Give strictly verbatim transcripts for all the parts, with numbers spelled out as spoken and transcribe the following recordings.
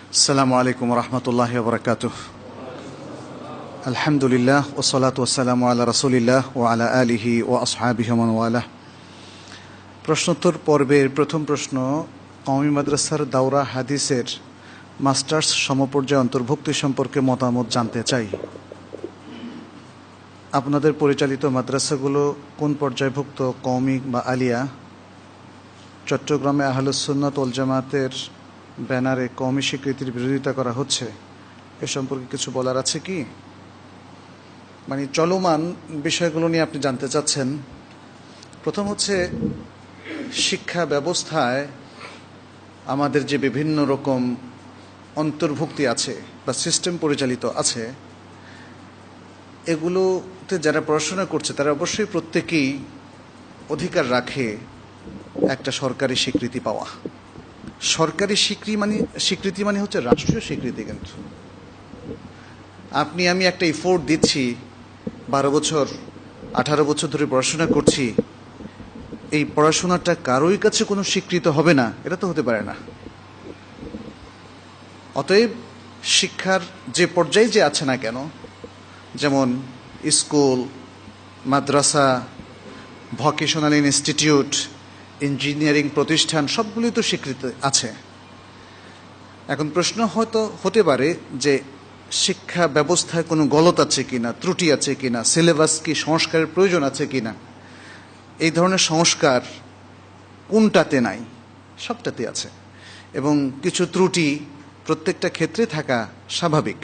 আসসালামু আলাইকুম রহমতুল্লাহি ওয়া বারাকাতুহু। আলহামদুলিল্লাহ ওয়াসসালাতু ওয়াসসালামু আলা রাসূলিল্লাহ ওয়া আলা আলিহি ওয়া আসহাবিহি ওয়া মান ওয়ালাহ। প্রশ্নোত্তর পর্বের প্রথম প্রশ্ন, কওমি মাদ্রাসার দাওরা হাদিসের মাস্টার্স সমপর্যায়ে অন্তর্ভুক্তি সম্পর্কে মতামত জানতে চাই। আপনাদের পরিচালিত মাদ্রাসাগুলো কোন পর্যায়ভুক্ত, কওমি বা আলিয়া? চট্টগ্রামে আহলুস সুন্নাত ওয়াল জামাতের ব্যানারে কওমি স্বীকৃতির বিরোধিতা করা হচ্ছে, এ সম্পর্কে কিছু বলার আছে কি? মানে চলমান বিষয়গুলো নিয়ে আপনি জানতে চাচ্ছেন। প্রথম হচ্ছে, শিক্ষা ব্যবস্থায় আমাদের যে বিভিন্ন রকম অন্তর্ভুক্তি আছে বা সিস্টেম পরিচালিত আছে, এগুলোতে যারা পড়াশোনা করছে তারা অবশ্যই প্রত্যেকেই অধিকার রাখে একটা সরকারি স্বীকৃতি পাওয়া। সরকারি স্বীকৃতি মানে স্বীকৃতি মানে হচ্ছে রাষ্ট্রীয় স্বীকৃতি। কিন্তু আপনি আমি একটা এফোর্ট দিচ্ছি, বারো বছর আঠারো বছর ধরে পড়াশোনা করছি, এই পড়াশোনাটা কারোই কাছে কোনো স্বীকৃত হবে না, এটা তো হতে পারে না। অতএব শিক্ষার যে পর্যায়ে যে আছে না কেন, যেমন স্কুল, মাদ্রাসা, ভোকেশনাল ইনস্টিটিউট, ইঞ্জিনিয়ারিং প্রতিষ্ঠান, সবগুলোই তো স্বীকৃত আছে। এখন প্রশ্ন হয়তো হতে পারে যে শিক্ষা ব্যবস্থায় কোনো গলত আছে কিনা, ত্রুটি আছে কিনা, সিলেবাস কি সংস্কারের প্রয়োজন আছে কিনা। এই ধরনের সংস্কার কোনটাতে নাই? সবটাতে আছে, এবং কিছু ত্রুটি প্রত্যেকটা ক্ষেত্রে থাকা স্বাভাবিক।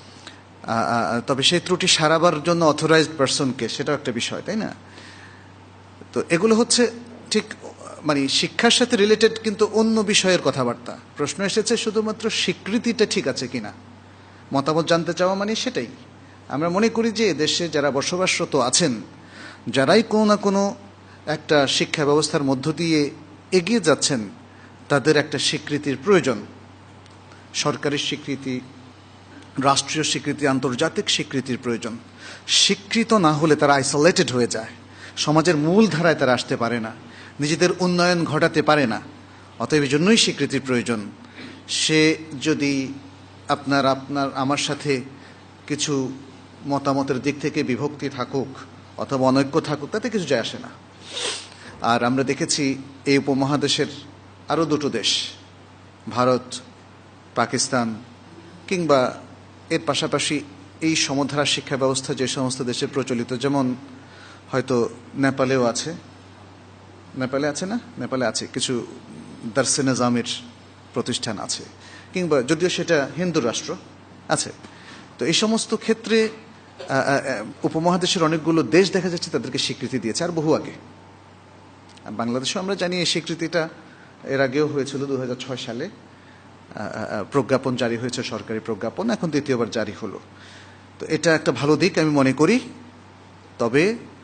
তবে সেই ত্রুটি সারাবার জন্য অথরাইজড পারসনকে, সেটাও একটা বিষয়, তাই না? তো এগুলো হচ্ছে ঠিক মানে শিক্ষার সাথে রিলেটেড, কিন্তু অন্য বিষয়ের কথাবার্তা। প্রশ্ন এসেছে শুধুমাত্র স্বীকৃতিটা ঠিক আছে কিনা, মতামত জানতে চাওয়া মানে সেটাই। আমরা মনে করি যে দেশে যারা বসবাসরত আছেন, যারাই কোনো না কোনো একটা শিক্ষা ব্যবস্থার মধ্য দিয়ে এগিয়ে যাচ্ছেন, তাদের একটা স্বীকৃতির প্রয়োজন। সরকারি স্বীকৃতি, রাষ্ট্রীয় স্বীকৃতি, আন্তর্জাতিক স্বীকৃতির প্রয়োজন। স্বীকৃত না হলে তারা আইসোলেটেড হয়ে যায়, সমাজের মূল ধারায় তারা আসতে পারে না, নিজেদের উন্নয়ন ঘটাতে পারে না। অতএব এই জন্যই স্বীকৃতির প্রয়োজন। সে যদি আপনার আপনার আমার সাথে কিছু মতামতের দিক থেকে বিভক্তি থাকুক অথবা অনৈক্য থাকুক, তাতে কিছু যায় আসে না। আর আমরা দেখেছি এই উপমহাদেশের আরও দুটো দেশ, ভারত, পাকিস্তান, কিংবা এর পাশাপাশি এই সমধারা শিক্ষা ব্যবস্থা যে সমস্ত দেশে প্রচলিত, যেমন হয়তো নেপালেও আছে, নেপালে আছে না নেপালে আছে কিছু দারসে নিজামের প্রতিষ্ঠান আছে, কিংবা যদিও সেটা হিন্দু রাষ্ট্র আছে। তো এই সমস্ত ক্ষেত্রে উপমহাদেশের অনেকগুলো দেশ দেখা যাচ্ছে তাদেরকে স্বীকৃতি দিয়েছে, আর বহু আগে। বাংলাদেশেও আমরা জানি এই স্বীকৃতিটা এর আগেও হয়েছিল, দু হাজার ছয় সালে প্রজ্ঞাপন জারি হয়েছে, সরকারি প্রজ্ঞাপন, এখন দ্বিতীয়বার জারি হলো। তো এটা একটা ভালো দিক আমি মনে করি। তবে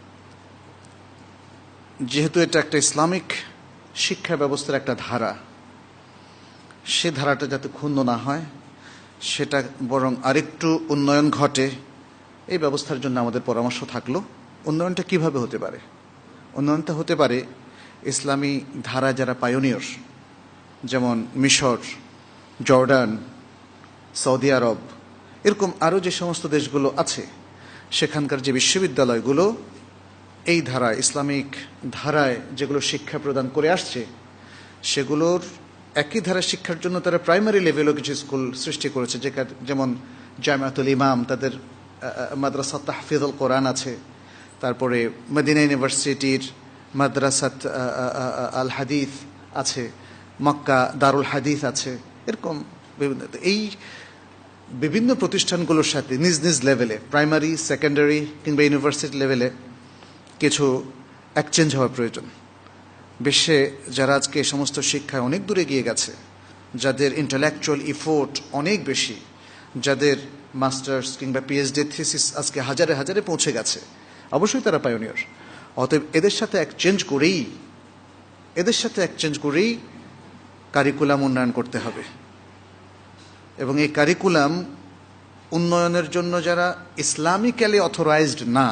যেহেতু এটা একটা ইসলামিক শিক্ষা ব্যবস্থার একটা ধারা, সে ধারাটা যাতে ক্ষুণ্ণ না হয়, সেটা বরং আরেকটু উন্নয়ন ঘটে, এই ব্যবস্থার জন্য আমাদের পরামর্শ থাকলো। উন্নয়নটা কিভাবে হতে পারে? উন্নয়নটা হতে পারে ইসলামী ধারা যারা পায়োনিয়র, যেমন মিশর, জর্ডান, সৌদি আরব, এরকম আরও যে সমস্ত দেশগুলো আছে, সেখানকার যে বিশ্ববিদ্যালয়গুলো এই ধারায়, ইসলামিক ধারায় যেগুলো শিক্ষা প্রদান করে আসছে, সেগুলোর একই ধারায় শিক্ষার জন্য তারা প্রাইমারি লেভেলও কিছু স্কুল সৃষ্টি করেছে, যেমন জামিয়াতুল ইমাম, তাদের মাদ্রাসা তাহফিজুল কোরআন আছে, তারপরে মদিনা ইউনিভার্সিটির মাদ্রাসাত আল হাদিস আছে, মক্কা দারুল হাদিস আছে, এরকম বিভিন্ন। এই বিভিন্ন প্রতিষ্ঠানগুলোর সাথে নিজ নিজ লেভেলে, প্রাইমারি, সেকেন্ডারি কিংবা ইউনিভার্সিটি লেভেলে কিছু এক্সচেঞ্জ হওয়ার প্রয়োজন। বিশ্বে যারা আজকে এই সমস্ত শিক্ষায় অনেক দূরে গিয়ে গেছে, যাদের ইন্টেলেকচুয়াল ইফোর্ট অনেক বেশি, যাদের মাস্টার্স কিংবা পিএইচডি থিসিস আজকে হাজারে হাজারে পৌঁছে গেছে, অবশ্যই তারা পায়োনিয়র। অতএব এদের সাথে এক্সচেঞ্জ করেই এদের সাথে এক্সচেঞ্জ করেই কারিকুলাম উন্নয়ন করতে হবে। এবং এই কারিকুলাম উন্নয়নের জন্য যারা ইসলামিক্যালি অথরাইজড না,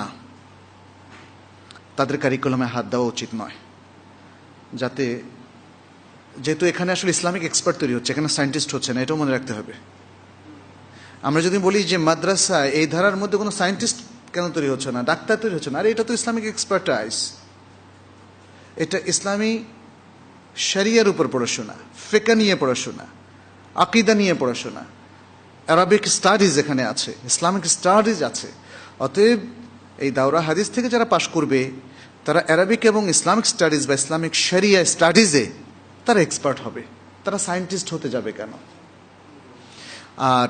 তাদের কারিকুলামে হাত দেওয়া উচিত নয়, যাতে যেহেতু এখানে আসলে ইসলামিক এক্সপার্ট তৈরি হচ্ছে, এখানে সায়েন্টিস্ট হচ্ছে না, এটাও মনে রাখতে হবে। আমরা যদি বলি যে মাদ্রাসা এই ধারার মধ্যে কোনো সায়েন্টিস্ট কেন তৈরি হচ্ছে না, ডাক্তার তৈরি হচ্ছে না, আরে এটা তো ইসলামিক এক্সপার্টাইজ, এটা ইসলামী শরিয়ার উপর পড়াশোনা, ফিকহ নিয়ে পড়াশোনা, আকীদা নিয়ে পড়াশোনা, আরবিক স্টাডিজ এখানে আছে, ইসলামিক স্টাডিজ আছে। অতএব এই দাওরা হাদিস থেকে যারা পাশ করবে তারা আরবিক এবং ইসলামিক স্টাডিজ বা ইসলামিক শরিয়া স্টাডিজে তারা এক্সপার্ট হবে, তারা সায়েন্টিস্ট হতে যাবে কেন? আর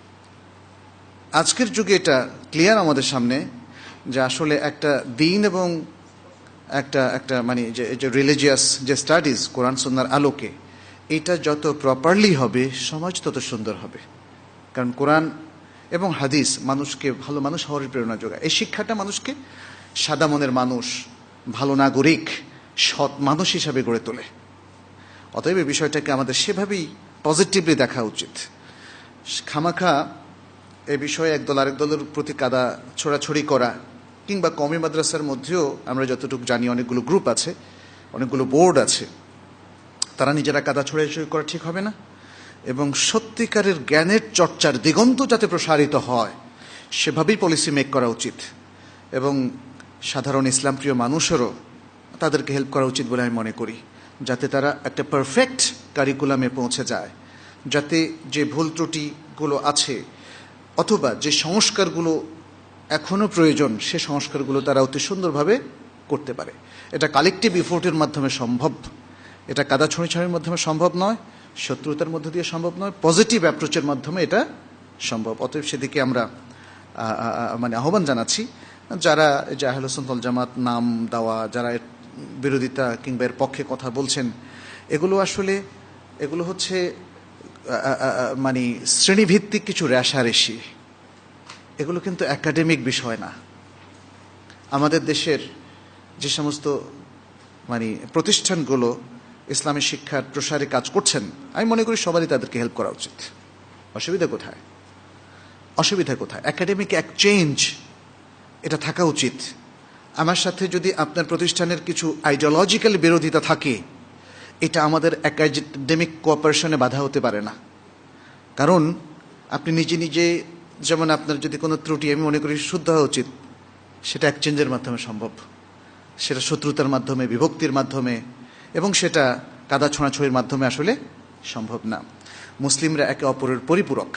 আজকের যুগে এটা ক্লিয়ার আমাদের সামনে যে আসলে একটা দিন এবং একটা একটা মানে যে রিলিজিয়াস যে স্টাডিজ কোরআন সুন্নাহর আলোকে, এটা যত প্রপারলি হবে সমাজ তত সুন্দর হবে। কারণ কোরআন এবং হাদিস মানুষকে ভালো মানুষ হওয়ার প্রেরণা যোগায়। এই শিক্ষাটা মানুষকে সাদা মনের মানুষ, ভালো নাগরিক, সৎ মানুষ হিসাবে গড়ে তোলে। অতএব এই বিষয়টাকে আমাদের সেভাবেই পজিটিভলি দেখা উচিত। খামাখা এ বিষয়ে একদল আরেক দলের প্রতি কাদা ছোড়াছড়ি করা, কিংবা কওমি মাদ্রাসার মধ্যেও আমরা যতটুকু জানি অনেকগুলো গ্রুপ আছে, অনেকগুলো বোর্ড আছে, তারা নিজেরা কাদা ছোড়াছড়ি করা ঠিক হবে না। এবং সত্যিকারের জ্ঞানের চর্চার দিগন্ত যাতে প্রসারিত হয় সেভাবেই পলিসি মেক করা উচিত। এবং সাধারণ ইসলামপ্রিয় মানুষেরও তাদেরকে হেল্প করা উচিত বলে আমি মনে করি, যাতে তারা একটা পারফেক্ট কারিকুলামে পৌঁছে যায়, যাতে যে ভুল ত্রুটিগুলো আছে অথবা যে সংস্কারগুলো এখনও প্রয়োজন সে সংস্কারগুলো তারা অতি সুন্দরভাবে করতে পারে। এটা কালেকটিভ ইফোর্টের মাধ্যমে সম্ভব, এটা কাদা ছড়িছড়ির মাধ্যমে সম্ভব নয়, শত্রুতার মধ্য দিয়ে সম্ভব নয়, পজিটিভ অ্যাপ্রোচের মাধ্যমে এটা সম্ভব। অতএব সেদিকে আমরা মানে আহ্বান জানাচ্ছি। যারা যে আহলে সুন্নাত ওয়াল জামাত নাম দেওয়া, যারা এর বিরোধিতা কিংবা এর পক্ষে কথা বলছেন, এগুলো আসলে এগুলো হচ্ছে মানে শ্রেণীভিত্তিক কিছু রেশারেশি, এগুলো কিন্তু একাডেমিক বিষয় না। আমাদের দেশের যে সমস্ত মানে প্রতিষ্ঠানগুলো ইসলামী শিক্ষার প্রসারে কাজ করছেন, আমি মনে করি সবারই তাদেরকে হেল্প করা উচিত। অসুবিধা কোথায়? অসুবিধা কোথায়? একাডেমিক এক্সচেঞ্জ এটা থাকা উচিত। আমার সাথে যদি আপনার প্রতিষ্ঠানের কিছু আইডিওলজিক্যাল বিরোধিতা থাকে, এটা আমাদের একাডেমিক কোঅপারেশনে বাধা হতে পারে না। কারণ আপনি নিজে নিজে, যেমন আপনার যদি কোনো ত্রুটি আমি মনে করি শুদ্ধ হওয়া উচিত, সেটা এক্সচেঞ্জের মাধ্যমে সম্ভব, সেটা শত্রুতার মাধ্যমে, বিভক্তির মাধ্যমে এবং সেটা কাদা ছোঁড়াছড়ির মাধ্যমে আসলে সম্ভব না। মুসলিমরা একে অপরের পরিপূরক।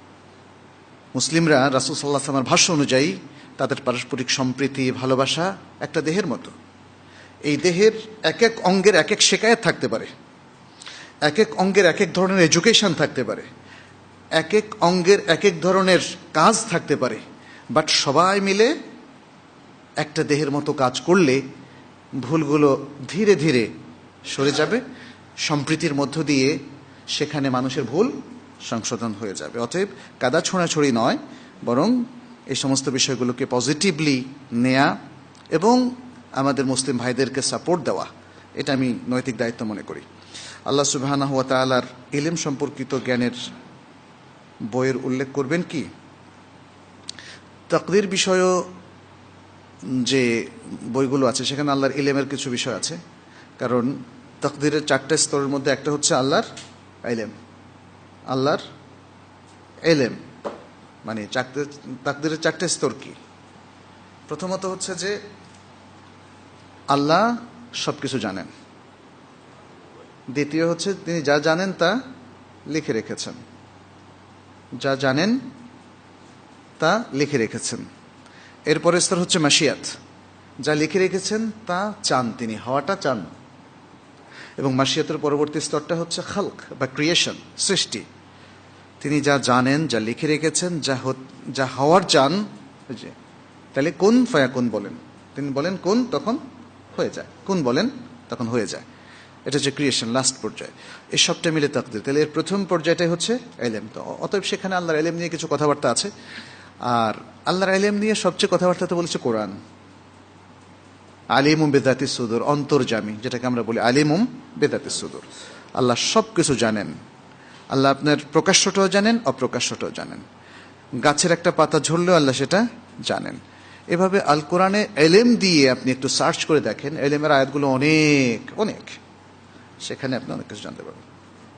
মুসলিমরা রাসূল সাল্লাল্লাহু আলাইহি ওয়াসাল্লামের ভাষ্য অনুযায়ী তাদের পারস্পরিক সম্প্রীতি, ভালোবাসা একটা দেহের মতো। এই দেহের এক এক অঙ্গের এক এক শেকায়েত থাকতে পারে, এক এক অঙ্গের এক এক ধরনের এডুকেশন থাকতে পারে, এক এক অঙ্গের এক এক ধরনের কাজ থাকতে পারে, বাট সবাই মিলে একটা দেহের মতো কাজ করলে ভুলগুলো ধীরে ধীরে সরে যাবে, সম্প্রীতির মধ্য দিয়ে সেখানে মানুষের ভুল সংশোধন হয়ে যাবে। অতএব কাদা ছোঁড়াছড়ি নয়, বরং এই সমস্ত বিষয়গুলোকে পজিটিভলি নেয়া এবং আমাদের মুসলিম ভাইদেরকে সাপোর্ট দেওয়া, এটা আমি নৈতিক দায়িত্ব মনে করি। আল্লাহ সুবহানাহু ওয়া তাআলার ইলম সম্পর্কিত জ্ঞানের বইয়ের উল্লেখ করবেন কি? তাকদীর বিষয়ও যে বইগুলো আছে সেখানে আল্লাহর ইলমের কিছু বিষয় আছে। কারণ তাকদীরের চারটে স্তরের মধ্যে একটা হচ্ছে আল্লাহর ইলম। আল্লাহর ইলম মানে চারটে, তাকদীরের চারটে স্তর কি? প্রথমত হচ্ছে যে আল্লাহ সব কিছু জানেন। দ্বিতীয় হচ্ছে তিনি যা জানেন তা লিখে রেখেছেন, যা জানেন তা লিখে রেখেছেন। এরপরের স্তর হচ্ছে মাশিয়াত, যা লিখে রেখেছেন তা চান তিনি, হওয়াটা চান। এবং মাশিয়াতের পরবর্তী স্তরটা হচ্ছে খালক বা ক্রিয়েশন, সৃষ্টি। তিনি যা জানেন, যা লিখে রেখেছেন, যা যা হওয়ার চান, তাহলে কোন ফায়াকুন বলেন, তিনি বলেন কোন, তখন হয়ে যায়, কোন বলেন তখন হয়ে যায়। এটা হচ্ছে ক্রিয়েশন, লাস্ট পর্যায়ে। এই সবটা মিলে তাকদীর। তাহলে এর প্রথম পর্যায়টাই হচ্ছে ইলম। তো অতএব সেখানে আল্লাহর ইলম নিয়ে কিছু কথাবার্তা আছে। আর আল্লাহর ইলম নিয়ে সবচেয়ে কথাবার্তা তো বলেছে কোরআন। আলিমুম বিযাতিস সুদূর, অন্তর্যামী, যেটাকে আমরা বলি আলিমুম বিযাতিস সুদূর। আল্লাহ সব কিছু জানেন। আল্লাহ আপনার প্রকাশ্যটাও জানেন, অপ্রকাশ্যটাও জানেন। গাছের একটা পাতা ঝরলেও আল্লাহ সেটা জানেন। এভাবে আল কোরআনে ইলম দিয়ে আপনি একটু সার্চ করে দেখেন, ইলমের আয়াতগুলো অনেক অনেক। সেখানে আপনি অনেক কিছু জানতে পারবেন।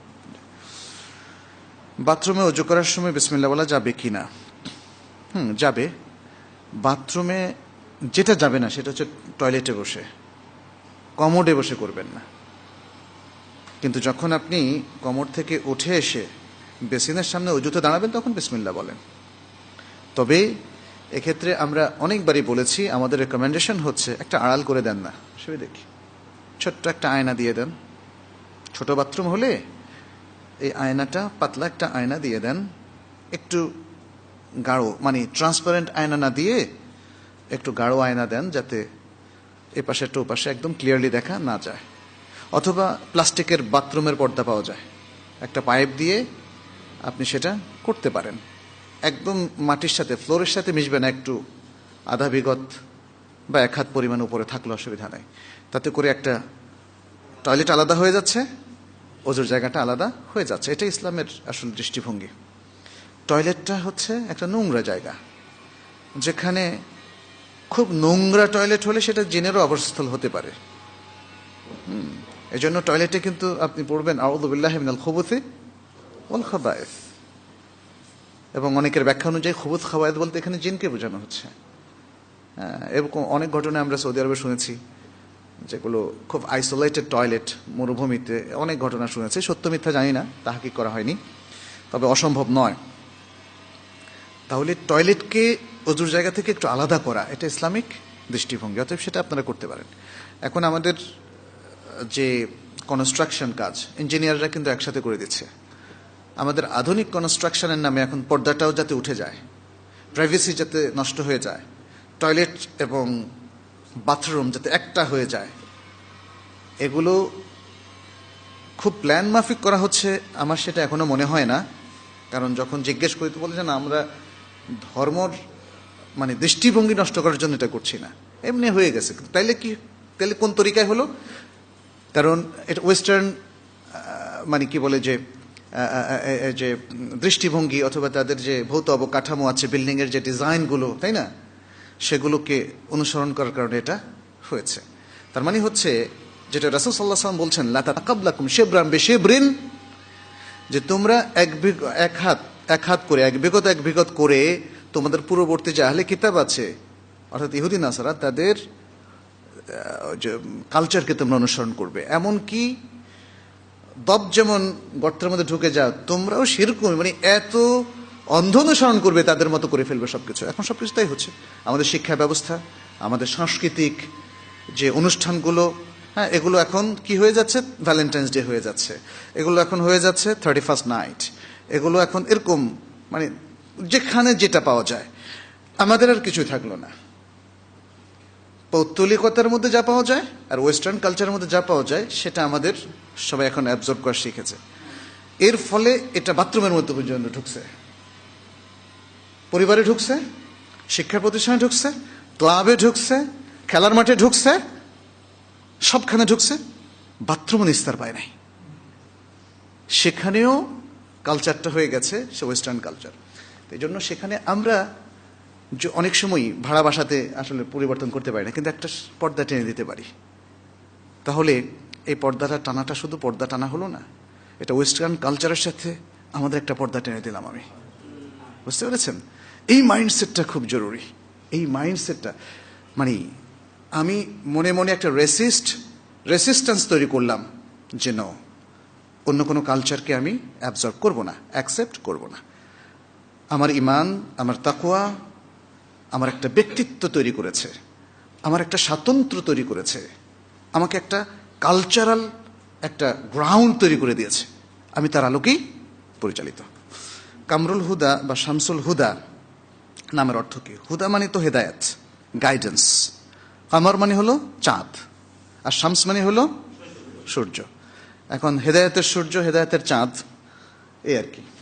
বাথরুমে অজু করার সময় বিসমিল্লাহ বলা যাবে কি না? হুম, যাবে। বাথরুমে যেটা যাবে না সেটা হচ্ছে টয়লেটে বসে, কমোডে বসে করবেন না। কিন্তু যখন আপনি কমোড থেকে উঠে এসে বেসিনের সামনে অজুতে দাঁড়াবেন তখন বিসমিল্লাহ বলেন। তবে এক্ষেত্রে আমরা অনেকবারই বলেছি, আমাদের রেকমেন্ডেশন হচ্ছে একটা আড়াল করে দেন না, সে দেখি ছোট্ট একটা আয়না দিয়ে দেন। ছোট বাথরুম হলে এই আয়নাটা, পাতলা একটা আয়না দিয়ে দেন, একটু গাঢ় মানে ট্রান্সপারেন্ট আয়না না দিয়ে একটু গাঢ় আয়না দেন, যাতে এ পাশে একটা ও পাশে একদম ক্লিয়ারলি দেখা না যায়। অথবা প্লাস্টিকের বাথরুমের পর্দা পাওয়া যায়, একটা পাইপ দিয়ে আপনি সেটা করতে পারেন। একদম মাটির সাথে, ফ্লোরের সাথে মিশবে না, একটু আধা বিগত বা এক হাত পরিমাণ উপরে থাকলে অসুবিধা নাই। তাতে করে একটা টয়লেট আলাদা হয়ে যাচ্ছে, অজুর জায়গাটা আলাদা হয়ে যাচ্ছে। এটা ইসলামের আসল দৃষ্টিভঙ্গি। টয়লেটটা হচ্ছে একটা নোংরা জায়গা, যেখানে খুব নোংরা টয়লেট হলে সেটা জিনেরও আবাসস্থল হতে পারে। হুম, এই জন্য টয়লেটে কিন্তু আপনি পড়বেন আউযু বিল্লাহি মিনাল খুবুসি ওয়াল খাবায়েস। এবং অনেকের ব্যাখ্যা অনুযায়ী খুবুস খাবায়েস বলতে এখানে জিনকে বোঝানো হচ্ছে। হ্যাঁ, এরকম অনেক ঘটনা আমরা সৌদি আরবে শুনেছি, যেগুলো খুব আইসোলেটেড টয়লেট, মরুভূমিতে অনেক ঘটনা শুনেছি। সত্য মিথ্যা জানি না, তাহকিক করা হয়নি, তবে অসম্ভব নয়। তাহলে টয়লেটকে অজুর জায়গা থেকে একটু আলাদা করা, এটা ইসলামিক দৃষ্টিভঙ্গি, অতএব সেটা আপনারা করতে পারেন। এখন আমাদের যে কনস্ট্রাকশন কাজ, ইঞ্জিনিয়াররা কিন্তু একসাথে করে দিচ্ছে। আমাদের আধুনিক কনস্ট্রাকশনের নামে এখন পর্দাটাও যাতে উঠে যায়, প্রাইভেসি যাতে নষ্ট হয়ে যায়, টয়লেট এবং বাথরুম যাতে একটা হয়ে যায়, এগুলো খুব প্ল্যান মাফিক করা হচ্ছে। আমার সেটা এখনো মনে হয় না, কারণ যখন জিজ্ঞেস করি তো বলে যে না, আমরা ধর্মর মানে দৃষ্টিভঙ্গি নষ্ট করার জন্য এটা করছি না, এমনি হয়ে গেছে। তাইলে কি, তাহলে কোন তরিকায় হলো? কারণ এটা ওয়েস্টার্ন মানে কি বলে যে যে দৃষ্টিভঙ্গি অথবা তাদের যে ভৌত অবকাঠামো আছে, বিল্ডিং এর যে ডিজাইনগুলো, তাই না, সেগুলোকে অনুসরণ করার কারণে এটা হয়েছে। তার মানে হচ্ছে যেটা রাসূল সাল্লাল্লাহু আলাইহি ওয়াসাল্লাম বলছেন, লা তাতাকাবলাকুম শিবরান বিশিবরিন, যে তোমরা এক এক হাত এক হাত করে, এক বিগত এক বিগত করে তোমাদের পূর্ববর্তী যে আহলে কিতাব আছে, অর্থাৎ ইহুদি নাসারা, তাদের কালচারকে তোমরা অনুসরণ করবে। এমনকি দব যেমন গর্তের মধ্যে ঢুকে যাও, তোমরাও সেরকম মানে এত অন্ধ অনুসরণ করবে, তাদের মতো করে ফেলবে সবকিছু। এখন সবকিছু তাই হচ্ছে। আমাদের শিক্ষা ব্যবস্থা, আমাদের সাংস্কৃতিক যে অনুষ্ঠানগুলো, হ্যাঁ, এগুলো এখন কি হয়ে যাচ্ছে, ভ্যালেন্টাইন্স ডে হয়ে যাচ্ছে, এগুলো এখন হয়ে যাচ্ছে থার্টি ফার্স্ট নাইট, এগুলো এখন এরকম মানে যেখানে যেটা পাওয়া যায়। আমাদের আর কিছুই থাকলো না। পৌত্তলিকতার মধ্যে যা পাওয়া যায় আর ওয়েস্টার্ন কালচারের মধ্যে যা পাওয়া যায়, সেটা আমাদের সবাই এখন অ্যাবজর্ব করা শিখেছে। এর ফলে এটা বাথরুমের মধ্যে পর্যন্ত ঢুকছে, পরিবারে ঢুকছে, শিক্ষা প্রতিষ্ঠানে ঢুকছে, ক্লাবে ঢুকছে, খেলার মাঠে ঢুকছে, সবখানে ঢুকছে, বাথরুমও নিস্তার পায় নাই। সেখানেও কালচারটা হয়ে গেছে সে ওয়েস্টার্ন কালচার। এই জন্য সেখানে আমরা অনেক সময়ই ভাড়া বাসাতে আসলে পরিবর্তন করতে পারি না, কিন্তু একটা পর্দা টেনে দিতে পারি। তাহলে এই পর্দাটা টানাটা শুধু পর্দা টানা হলো না, এটা ওয়েস্টার্ন কালচারের সাথে আমাদের একটা পর্দা টেনে দিলাম আমি। বুঝতে পেরেছেন? এই মাইন্ডসেটটা খুব জরুরি। এই মাইন্ডসেটটা মানে আমি মনে মনে একটা রেসিস্ট রেসিস্ট্যান্স তৈরি করলাম, যে ন অন্য কোনো কালচারকে আমি অ্যাবজর্ব করব না, অ্যাকসেপ্ট করব না। আমার ইমান, আমার তাকওয়া আমার একটা ব্যক্তিত্ব তৈরি করেছে, আমার একটা স্বাতন্ত্র্য তৈরি করেছে, আমাকে একটা কালচারাল একটা গ্রাউন্ড তৈরি করে দিয়েছে। আমি তার আলোকেই পরিচালিত। কামরুল হুদা বা শামসুল হুদা নামের অর্থ কি? হুদা মানে তো হেদায়েত, গাইডেন্স। কামর মানে হলো চাঁদ, আর শামস মানে হলো সূর্য। এখন হেদায়েতের সূর্য, হেদায়েতের চাঁদ, এই আর কি।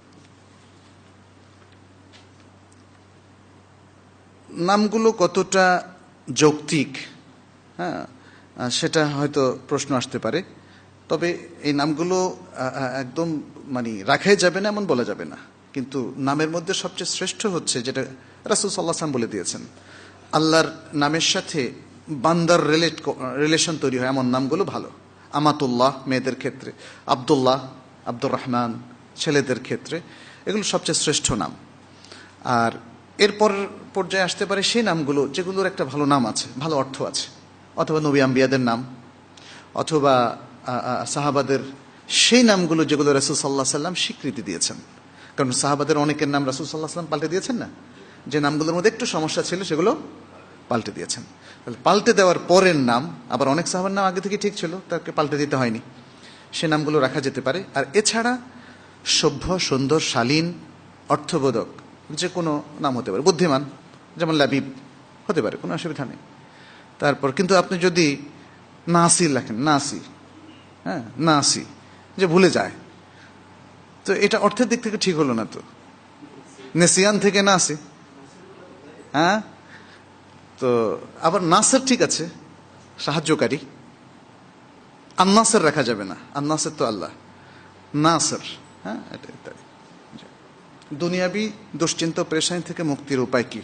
নামগুলো কতটা যৌক্তিক, হ্যাঁ, সেটা হয়তো প্রশ্ন আসতে পারে। তবে এই নামগুলো একদম মানে রাখাই যাবে না এমন বলা যাবে না, কিন্তু নামের মধ্যে সবচেয়ে শ্রেষ্ঠ হচ্ছে যেটা রাসূল সাল্লাল্লাহু আলাইহি ওয়াসাল্লাম বলে দিয়েছেন, আল্লাহর নামের সাথে বান্দার রিলেট রিলেশন তৈরি হয় এমন নামগুলো ভালো। আমাতুল্লাহ মেয়েদের ক্ষেত্রে, আব্দুল্লাহ, আব্দুর রহমান ছেলেদের ক্ষেত্রে, এগুলো সবচেয়ে শ্রেষ্ঠ নাম। আর এরপর পর্যায়ে আসতে পারে সেই নামগুলো যেগুলোর একটা ভালো নাম আছে, ভালো অর্থ আছে, অথবা নবী আম্বিয়াদের নাম, অথবা সাহাবাদের সেই নামগুলো যেগুলো রাসূল সাল্লাল্লাহু আলাইহি সাল্লাম স্বীকৃতি দিয়েছেন। কারণ সাহাবাদের অনেকের নাম রাসূল সাল্লাল্লাহু আলাইহি সাল্লাম পাল্টে দিয়েছেন না, যে নামগুলোর মধ্যে একটু সমস্যা ছিল সেগুলো পাল্টে দিয়েছেন। তাহলে পাল্টে দেওয়ার পরের নাম, আবার অনেক সাহাবার নাম আগে থেকে ঠিক ছিল, তাকে পাল্টে দিতে হয়নি, সে নামগুলো রাখা যেতে পারে। আর এছাড়া সভ্য, সুন্দর, শালীন, অর্থবোধক যে কোনো নাম হতে পারে, বুদ্ধিমান যেমন লাবিব হতে পারে, কোনো অসুবিধা নেই। তারপর কিন্তু আপনি যদি নাসি লেখেন, নাসি, হ্যাঁ নাসি, যে ভুলে যায়, তো এটা অর্থের দিক থেকে ঠিক হলো না। তো নেসিয়ান থেকে নাসি, হ্যাঁ, তো আবার নাসের ঠিক আছে, সাহায্যকারী। আন্নাসের রাখা যাবে না, আন্নাসের তো আল্লাহ, নাসের, হ্যাঁ, এটা ইত্যাদি। দুনিয়াবি দুশ্চিন্তা পেরেশানি থেকে মুক্তির উপায় কি?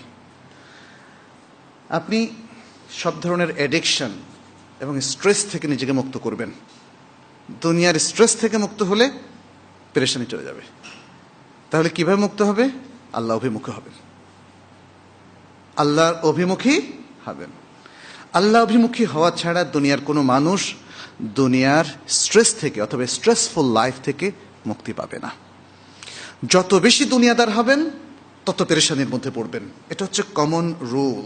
আপনি সব ধরনের অ্যাডিকশন এবং স্ট্রেস থেকে নিজেকে মুক্ত করবেন। দুনিয়ার স্ট্রেস থেকে মুক্ত হলে পেরেশানি চলে যাবে। তাহলে কিভাবে মুক্ত হবে? আল্লাহ অভিমুখী হবেন, আল্লাহর অভিমুখী হবেন। আল্লাহ অভিমুখী হওয়া ছাড়া দুনিয়ার কোনো মানুষ দুনিয়ার স্ট্রেস থেকে অথবা স্ট্রেসফুল লাইফ থেকে মুক্তি পাবে না। যত বেশি দুনিয়াদার হবেন তত পেরেশানির মধ্যে পড়বেন, এটা হচ্ছে কমন রুল।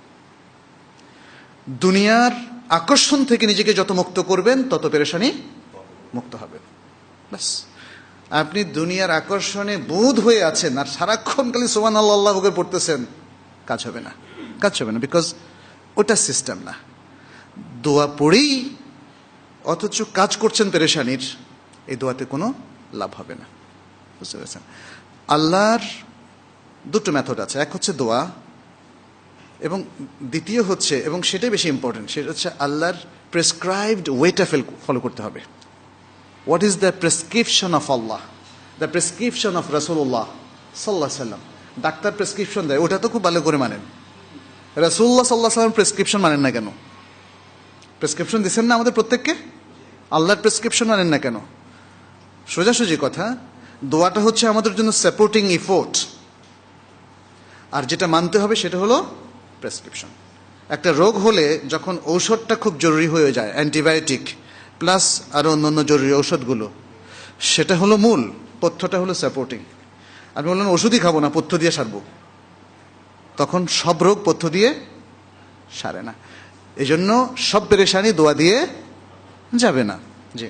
দুনিয়ার আকর্ষণ থেকে নিজেকে যত মুক্ত করবেন তত পেরেশানি মুক্ত হবেন। ব্যাস, আপনি দুনিয়ার আকর্ষণে বোধ হয়ে আছেন আর সারাক্ষণ খালি সুবহানাল্লাহ আল্লাহু আকবার পড়তেছেন, কাজ হবে না, কাজ হবে না, বিকজ ওটা সিস্টেম না। দোয়া পড়েই অথচ কাজ করছেন পেরেশানির, এই দোয়াতে কোনো লাভ হবে না, বুঝতে পেরেছেন? আল্লাহর দুটো মেথড আছে, এক হচ্ছে দোয়া, এবং দ্বিতীয় হচ্ছে, এবং সেটাই বেশি ইম্পর্টেন্ট, সেটা হচ্ছে আল্লাহর প্রেসক্রাইবড ওয়েটা ফলো করতে হবে। What is the prescription of Allah, the prescription of রাসূলুল্লাহ সাল্লাল্লাহু আলাইহি সাল্লাম। ডাক্তার প্রেসক্রিপশন দেয়, ওটা তো খুব ভালো করে মানেন। রাসূলুল্লাহ সাল্লাল্লাহু আলাইহি সাল্লাম প্রেসক্রিপশন মানেন না কেন? প্রেসক্রিপশন দিচ্ছেন না আমাদের প্রত্যেককে, আল্লাহর প্রেসক্রিপশন মানেন না কেন? সোজাসুজি কথা, দোয়াটা হচ্ছে আমাদের জন্য সাপোর্টিং এফোর্ট, আর যেটা মানতে হবে সেটা হলো প্রেসক্রিপশন। একটা রোগ হলে যখন ঔষধটা খুব জরুরি হয়ে যায়, অ্যান্টিবায়োটিক প্লাস আরও অন্যান্য জরুরি ঔষধগুলো, সেটা হলো মূল, পথ্যটা হলো সাপোর্টিং। আমি বললাম ওষুধই খাবো না, পথ্য দিয়ে সারবো, তখন সব রোগ পথ্য দিয়ে সারে না। এই জন্য সব পেরেশানি দোয়া দিয়ে যাবে না। জি,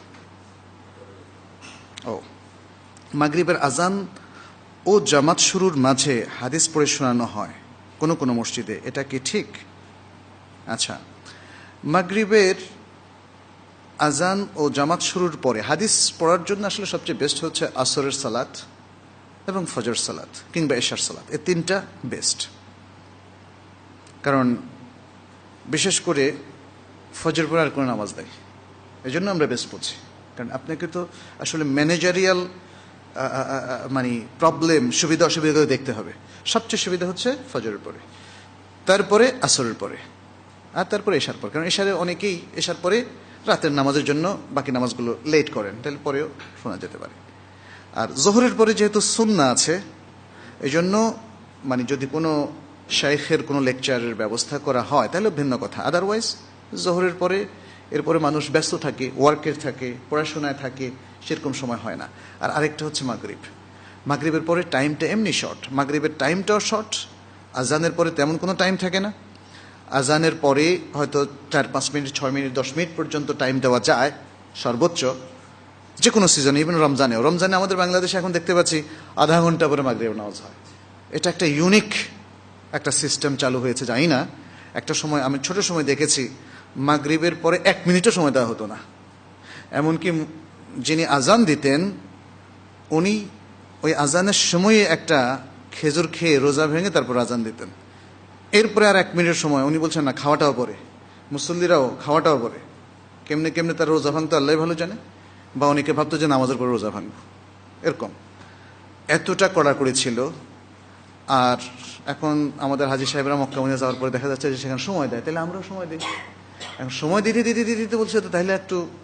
ও মাগরিবের আজান ও জামাত শুরুর মাঝে হাদিস পড়ে শোনানো হয় কোনো কোনো মসজিদে, এটা কি ঠিক? আচ্ছা, মাগরিবের আজান ও জামাত শুরুর পরে হাদিস পড়ার জন্য আসলে সবচেয়ে বেস্ট হচ্ছে আসরের সালাত এবং ফজর সালাত কিংবা এশার সালাত, এই তিনটা বেস্ট। কারণ বিশেষ করে ফজর পরে আর কোনো নামাজ নেই, এই জন্য আমরা বেস্ট পড়ছি। কারণ আপনাকে তো আসলে ম্যানেজারিয়াল মানে প্রবলেম, সুবিধা অসুবিধাগুলো দেখতে হবে। সবচেয়ে সুবিধা হচ্ছে ফজরের পরে, তারপরে আসরের পরে, আর তারপরে এশার পরে। কারণ এশারে অনেকেই এশার পরে রাতের নামাজের জন্য বাকি নামাজগুলো লেট করেন, তাহলে পরেও শোনা যেতে পারে। আর জোহরের পরে যেহেতু সুন্নাহ আছে, এই জন্য মানে যদি কোনো শাইখের কোনো লেকচারের ব্যবস্থা করা হয় তাহলে ভিন্ন কথা। আদারওয়াইজ জোহরের পরে, এরপরে মানুষ ব্যস্ত থাকে, ওয়ার্কের থাকে, পড়াশোনায় থাকে, সেরকম সময় হয় না। আর আরেকটা হচ্ছে মাগরিব, মাগরিবের পরে টাইমটা এমনি শর্ট, মাগরিবের টাইমটাও শর্ট, আজানের পরে তেমন কোনো টাইম থাকে না। আজানের পরে হয়তো চার পাঁচ মিনিট, ছয় মিনিট, দশ মিনিট পর্যন্ত টাইম দেওয়া যায় সর্বোচ্চ, যে কোনো সিজনে, ইভেন রমজানেও। রমজানে আমাদের বাংলাদেশে এখন দেখতে পাচ্ছি আধা ঘন্টা পরে মাগরিব নামাজ হয়। এটা একটা ইউনিক একটা সিস্টেম চালু হয়েছে, জানি না। একটা সময় আমি ছোট সময় দেখেছি মাগরিবের পরে এক মিনিটও সময় দেওয়া হতো না। এমনকি যিনি আজান দিতেন উনি ওই আজানের সময়ে একটা খেজুর খেয়ে রোজা ভেঙে তারপর আজান দিতেন। এরপরে আর এক মিনিটের সময় উনি বলছেন না, খাওয়াটাও পরে, মুসল্লিরাও খাওয়াটাও পরে। কেমনে কেমনে তার রোজা ভাঙতো আল্লাহ ভালো জানে, বা অনেকে ভাবতো যে নামাজের পরে রোজা ভাঙব, এরকম এতটা কড়াকড়ি ছিল। আর এখন আমাদের হাজী সাহেবরা মক্কা মদিনা যাওয়ার পরে দেখা যাচ্ছে যে সেখানে সময় দেয়, তাহলে আমরাও সময় দিই। এখন সময় দিতে দিতে দিতে দিতে বলছে তো তাহলে একটু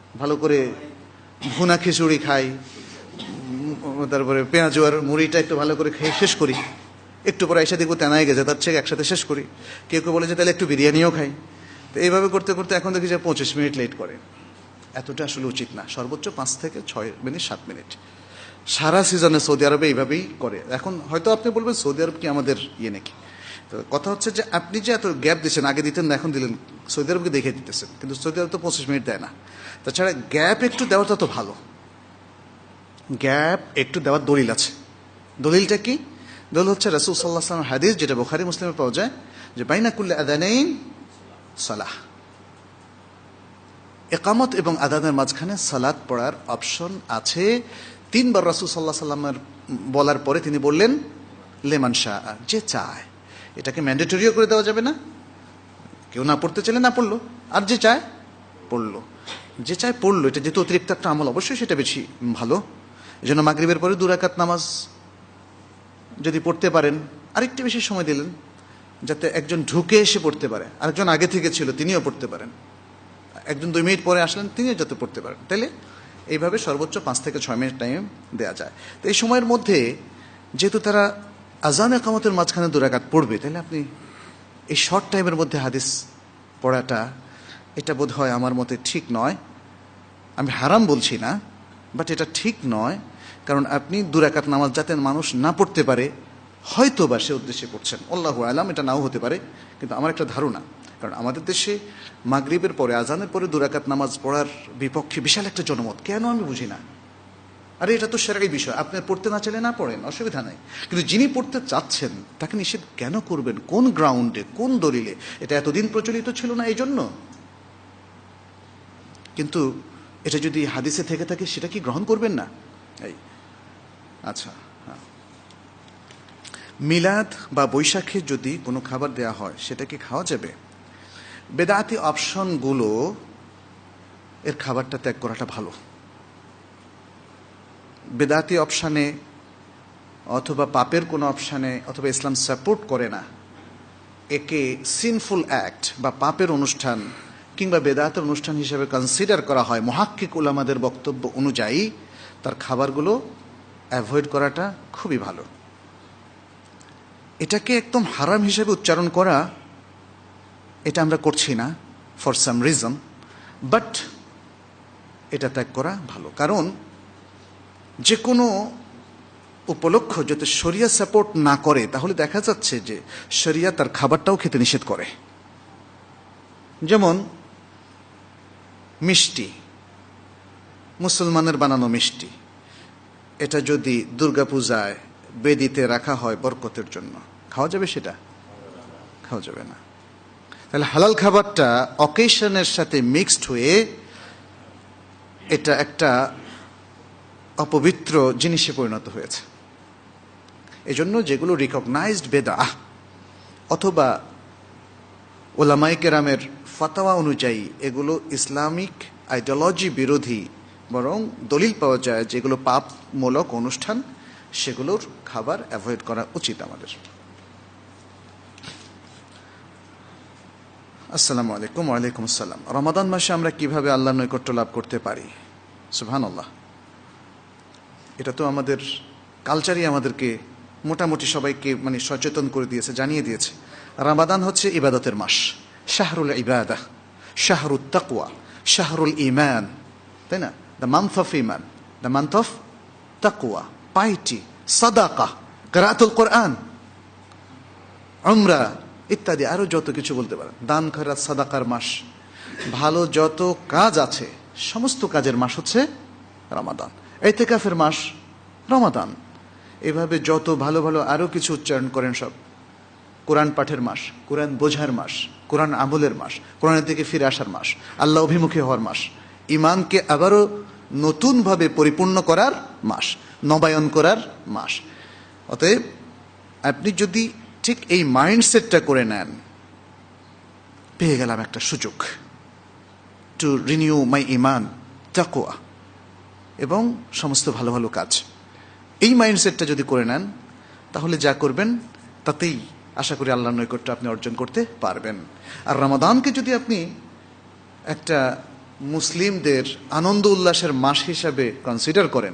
ভালো করে ভুনা খিচুড়ি খাই, তারপরে পেঁয়াজ আর মুড়িটা একটু ভালো করে খেয়ে শেষ করি, একটু পরে এসে দেখবো তেনায় গেছে, তার চেয়ে একসাথে শেষ করি। কেউ কেউ বলে যে তাহলে একটু বিরিয়ানিও খাই। তো এইভাবে করতে করতে এখন দেখি যে পঁচিশ মিনিট লেট করে। এতটা আসলে উচিত না, সর্বোচ্চ পাঁচ থেকে ছয় মিনিট সাত মিনিট। সারা সিজনে সৌদি আরবে এইভাবেই করে। এখন হয়তো আপনি বলবেন সৌদি আরব কি আমাদের ইয়ে নাকি? তো কথা হচ্ছে যে আপনি যে এত গ্যাপ দিচ্ছেন, আগে দিতেন না এখন দিলেন, সৌদি আরবকে দেখে দিতেছেন, কিন্তু সৌদি আরব তো পঁচিশ মিনিট দেয় না। তাছাড়া গ্যাপ একটু দেওয়াটা তো ভালো, গ্যাপ একটু দেওয়ার দলিল আছে। দলিলটা কি? দলিল হচ্ছে রাসূল সাল্লাল্লাহু আলাইহি ওয়াসাল্লামের হাদিস, যেটা বুখারী মুসলিমে পাওয়া যায়, যে বাইনা কুল্লি আযানাইন সালাহ, ইকামত এবং আযানের মাঝখানে সালাত পড়ার অপশন আছে। তিনবার রাসূল সাল্লাল্লাহু আলাইহি ওয়াসাল্লামের বলার পরে তিনি বললেন লিমান শাআ, যে চায়। এটাকে ম্যান্ডেটরিও করে দেওয়া যাবে না, কেউ না পড়তে চাইলে না পড়লো, আর যে চায় পড়লো। যে চায় পড়লো, এটা যেহেতু অতিরিক্ত একটা আমল, অবশ্যই সেটা বেশি ভালো। এই জন্য মাগরিবের পরে দু রাকাত নামাজ যদি পড়তে পারেন, আরেকটু বেশি সময় দিলেন যাতে একজন ঢুকে এসে পড়তে পারে, আরেকজন আগে থেকে ছিল তিনিও পড়তে পারেন, একজন দুই মিনিট পরে আসলেন তিনিও যাতে পড়তে পারেন, তাইলে এইভাবে সর্বোচ্চ পাঁচ থেকে ছয় মিনিট টাইম দেওয়া যায়। তো এই সময়ের মধ্যে যেহেতু তারা আযান ইকামতের মাঝখানে দু রাকাত পড়বে, তাহলে আপনি এই শর্ট টাইমের মধ্যে হাদিস পড়াটা, এটা বোধ হয় আমার মতে ঠিক নয়। আমি হারাম বলছি না, বাট এটা ঠিক নয়। কারণ আপনি দু রাকাত নামাজ যাতে মানুষ না পড়তে পারে, হয়তো বা সে উদ্দেশ্যে পড়ছেন, আল্লাহু আলাম, এটা নাও হতে পারে, কিন্তু আমার একটা ধারণা। কারণ আমাদের দেশে মাগরিবের পরে, আজানের পরে দু রাকাত নামাজ পড়ার বিপক্ষে বিশাল একটা জনমত, কেন আমি বুঝি না। আরে এটা তো শরঈ বিষয়, আপনি পড়তে না চাইলে না পড়েন, অসুবিধা নাই, কিন্তু যিনি পড়তে চাচ্ছেন তাকে নিষেধ কেন করবেন? কোন গ্রাউন্ডে, কোন দলিলে? এটা এতদিন প্রচলিত ছিল না এই জন্য। কিন্তু এটা যদি হাদিসে থেকে থাকে, সেটা কি গ্রহণ করবেন না? এই আচ্ছা, হ্যাঁ, মিলাদ বা বৈশাখে যদি কোনো খাবার দেয়া হয়, সেটা কি খাওয়া যাবে? বেদাতি অপশনগুলো, এর খাবারটা ত্যাগ করাটা ভালো। বেদাতি অপশানে অথবা পাপের কোনো অপশানে, অথবা ইসলাম সাপোর্ট করে না, একে সিনফুল অ্যাক্ট বা পাপের অনুষ্ঠান কিংবা বেদাতের অনুষ্ঠান হিসেবে কনসিডার করা হয় মুহাক্কিক উলামাদের বক্তব্য অনুযায়ী, তার খাবারগুলো অ্যাভয়েড করাটা খুবই ভালো। এটাকে একদম হারাম হিসেবে উচ্চারণ করা, এটা আমরা করছি না ফর সাম রিজন, বাট এটা ত্যাগ করা ভালো। কারণ যে কোনো উপলক্ষ যদি শরিয়া সাপোর্ট না করে, তাহলে দেখা যাচ্ছে যে শরিয়া তার খাবারটাও খেতে নিষেধ করে। যেমন মিষ্টি, মুসলমানের বানানো মিষ্টি, এটা যদি দুর্গাপূজায় বেদিতে রাখা হয় বরকতের জন্য, খাওয়া যাবে? সেটা খাওয়া যাবে না। তাহলে হালাল খাবারটা অকেশনের সাথে মিক্সড হয়ে এটা একটা অপবিত্র জিনিসে পরিণত হয়েছে। এজন্য যেগুলো রিকগনাইজড বেদাহ অথবা ওলামায়ে কেরামের ফাতাওয়া অনুযায়ী এগুলো ইসলামিক আইডিওলজি বিরোধী, বরং দলিল পাওয়া যায় যেগুলো পাপমূলক অনুষ্ঠান, সেগুলোর খাবার অ্যাভয়েড করা উচিত আমাদের। আসসালামু আলাইকুম। ওয়ালাইকুম আসসালাম। রমাদান মাসে আমরা কিভাবে আল্লাহর নৈকট্য লাভ করতে পারি? সুবহানাল্লাহ, এটা তো আমাদের কালচারই আমাদেরকে মোটামুটি সবাইকে মানে সচেতন করে দিয়েছে, জানিয়ে দিয়েছে। রমাদান হচ্ছে ইবাদতের মাস, শাহরুল ইবাদাহ, শাহরুত তাকওয়া, শাহরুল ঈমান, তাই না? দ্য মান্থ অফ ঈমান, দ্য মান্থ অফ তাকওয়া, পাইটি, সাদাকা, কিরাআতুল কোরআন, উমরা ইত্যাদি, আরো যত কিছু বলতে পারেন, দান খয়রাত সাদাকার মাস, ভালো যত কাজ আছে সমস্ত কাজের মাস হচ্ছে রমাদান। ইতিকাফের মাস রমাদান। এভাবে যত ভালো ভালো আরো কিছু উচ্চারণ করেন সব। কোরআন পাঠের মাস, কোরআন বোঝার মাস, কোরআন আমলের মাস, কোরআনের দিকে ফিরে আসার মাস, আল্লাহ অভিমুখী হওয়ার মাস, ইমানকে আবারও নতুনভাবে পরিপূর্ণ করার মাস, নবায়ন করার মাস। অতএব আপনি যদি ঠিক এই মাইন্ডসেটটা করে নেন, পেয়ে গেলাম একটা সুযোগ টু রিনিউ মাই ইমান, তাকওয়া এবং সমস্ত ভালো ভালো কাজ। এই মাইন্ডসেটটা যদি করে নেন, তাহলে যা করবেন তাতেই আশা করি আল্লাহর নৈকট্য আপনি অর্জন করতে পারবেন। আর রমাদানকে যদি আপনি একটা মুসলিমদের আনন্দ উল্লাসের মাস হিসাবে কনসিডার করেন,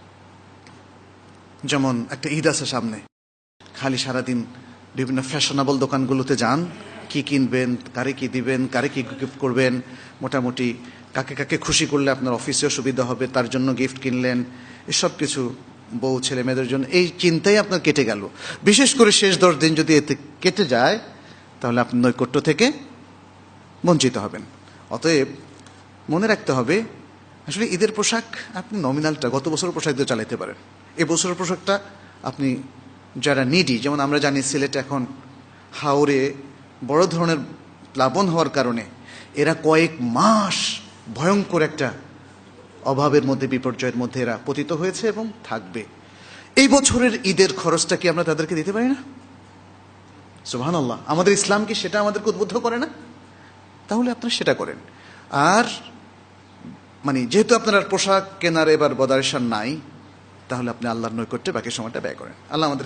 যেমন একটা ঈদ আছে সামনে, খালি সারাদিন বিভিন্ন ফ্যাশনেবল দোকানগুলোতে যান, কি কিনবেন, কারে কি দিবেন, কারে কি গিফট করবেন, মোটামুটি কাকে কাকে খুশি করলে আপনার অফিসেও সুবিধা হবে তার জন্য গিফট কিনলেন, এসব কিছু বউ ছেলে মেয়েদের জন্য এই চিন্তাই আপনার কেটে গেল। বিশেষ করে শেষ দশ দিন যদি এতে কেটে যায় তাহলে আপনি নৈকট্য থেকে বঞ্চিত হবেন। অতএব মনে রাখতে হবে, আসলে ঈদের পোশাক আপনি নমিনালটা গত বছরের পোশাক দিয়ে চালাতে পারেন, এ বছরের পোশাকটা আপনি যারা নিডি, যেমন আমরা জানি সিলেটে এখন হাওরে বড় ধরনের প্লাবন হওয়ার কারণে এরা কয়েক মাস ভয়ঙ্কর একটা অভাবের মধ্যে, বিপর্যয়ের মধ্যে এরা পতিত হয়েছে এবং থাকবে। এই বছরের ঈদের খরচটা কি আমরা তাদেরকে দিতে পারি না? সুবহানাল্লাহ, আমাদের ইসলাম কি সেটা আমাদেরকে উদ্বুদ্ধ করে না? তাহলে আপনারা সেটা করেন। আর মানে যেহেতু আপনার আর পোশাক কেনার এবার বদারেশন নাই, তাহলে আপনি আল্লাহর নৈকট্যে বাকি সময়টা ব্যয় করেন। আল্লাহ আমাদের